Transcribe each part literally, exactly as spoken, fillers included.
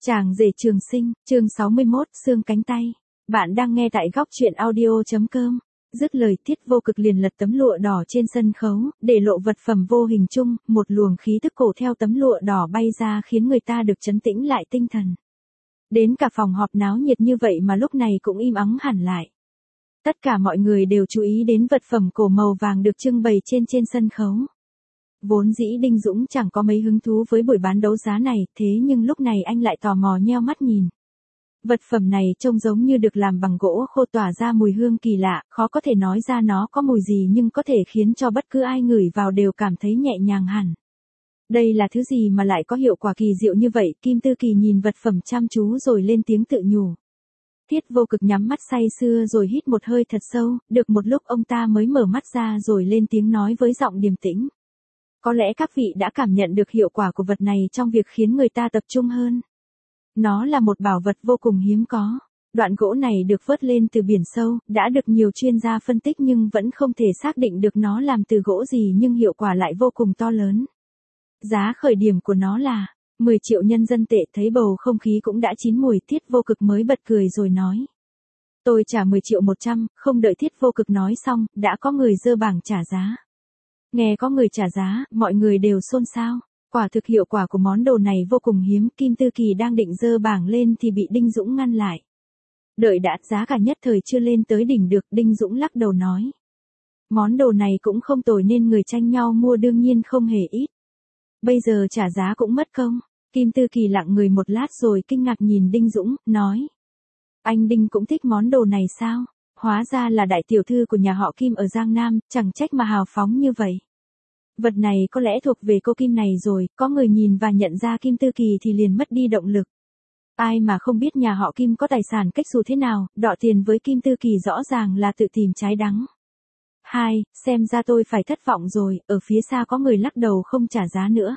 Chàng rể trường sinh, chương sáu mươi mốt, xương cánh tay. Bạn đang nghe tại góc truyện audio chấm com. Dứt lời Tiết Vô Cực liền lật tấm lụa đỏ trên sân khấu, để lộ vật phẩm vô hình chung, một luồng khí tức cổ theo tấm lụa đỏ bay ra khiến người ta được trấn tĩnh lại tinh thần. Đến cả phòng họp náo nhiệt như vậy mà lúc này cũng im ắng hẳn lại. Tất cả mọi người đều chú ý đến vật phẩm cổ màu vàng được trưng bày trên trên sân khấu. Vốn dĩ Đinh Dũng chẳng có mấy hứng thú với buổi bán đấu giá này, thế nhưng lúc này anh lại tò mò nheo mắt nhìn. Vật phẩm này trông giống như được làm bằng gỗ khô tỏa ra mùi hương kỳ lạ, khó có thể nói ra nó có mùi gì nhưng có thể khiến cho bất cứ ai ngửi vào đều cảm thấy nhẹ nhàng hẳn. Đây là thứ gì mà lại có hiệu quả kỳ diệu như vậy? Kim Tư Kỳ nhìn vật phẩm chăm chú rồi lên tiếng tự nhủ. Tiết Vô Cực nhắm mắt say sưa rồi hít một hơi thật sâu, được một lúc ông ta mới mở mắt ra rồi lên tiếng nói với giọng điềm tĩnh. Có lẽ các vị đã cảm nhận được hiệu quả của vật này trong việc khiến người ta tập trung hơn. Nó là một bảo vật vô cùng hiếm có. Đoạn gỗ này được vớt lên từ biển sâu, đã được nhiều chuyên gia phân tích nhưng vẫn không thể xác định được nó làm từ gỗ gì nhưng hiệu quả lại vô cùng to lớn. Giá khởi điểm của nó là mười triệu nhân dân tệ. Thấy bầu không khí cũng đã chín mùi, Tiết Vô Cực mới bật cười rồi nói. Tôi trả mười triệu một trăm, không đợi Tiết Vô Cực nói xong, đã có người giơ bảng trả giá. Nghe có người trả giá, mọi người đều xôn xao. Quả thực hiệu quả của món đồ này vô cùng hiếm. Kim Tư Kỳ đang định giơ bảng lên thì bị Đinh Dũng ngăn lại. Đợi đã, giá cả nhất thời chưa lên tới đỉnh được. Đinh Dũng lắc đầu nói. Món đồ này cũng không tồi nên người tranh nhau mua đương nhiên không hề ít. Bây giờ trả giá cũng mất công. Kim Tư Kỳ lặng người một lát rồi kinh ngạc nhìn Đinh Dũng, nói. Anh Đinh cũng thích món đồ này sao? Hóa ra là đại tiểu thư của nhà họ Kim ở Giang Nam, chẳng trách mà hào phóng như vậy. Vật này có lẽ thuộc về cô Kim này rồi, có người nhìn và nhận ra Kim Tư Kỳ thì liền mất đi động lực. Ai mà không biết nhà họ Kim có tài sản cách xù thế nào, đọ tiền với Kim Tư Kỳ rõ ràng là tự tìm trái đắng. Hai, xem ra tôi phải thất vọng rồi, ở phía xa có người lắc đầu không trả giá nữa.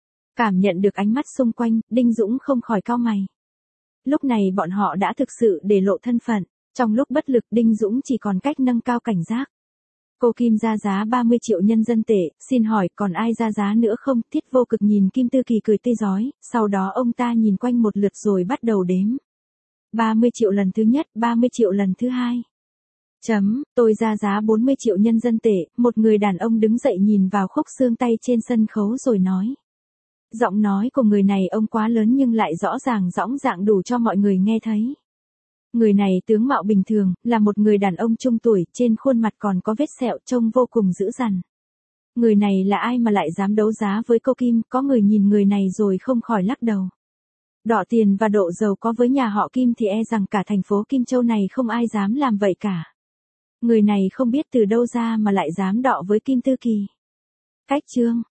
Cảm nhận được ánh mắt xung quanh, Đinh Dũng không khỏi cau mày. Lúc này bọn họ đã thực sự để lộ thân phận. Trong lúc bất lực Đinh Dũng chỉ còn cách nâng cao cảnh giác. Cô Kim ra giá ba mươi triệu nhân dân tệ, xin hỏi còn ai ra giá nữa không? Tiết Vô Cực nhìn Kim Tư Kỳ cười tươi rói, sau đó ông ta nhìn quanh một lượt rồi bắt đầu đếm. ba mươi triệu lần thứ nhất, ba mươi triệu lần thứ hai. Chấm, tôi ra giá bốn mươi triệu nhân dân tệ, một người đàn ông đứng dậy nhìn vào khúc xương tay trên sân khấu rồi nói. Giọng nói của người này ông quá lớn nhưng lại rõ ràng dõng dạc đủ cho mọi người nghe thấy. Người này tướng mạo bình thường, là một người đàn ông trung tuổi, trên khuôn mặt còn có vết sẹo trông vô cùng dữ dằn. Người này là ai mà lại dám đấu giá với cô Kim? Có người nhìn người này rồi không khỏi lắc đầu. Đọ tiền và độ giàu có với nhà họ Kim thì e rằng cả thành phố Kim Châu này không ai dám làm vậy cả. Người này không biết từ đâu ra mà lại dám đọ với Kim Tư Kỳ. Cách chương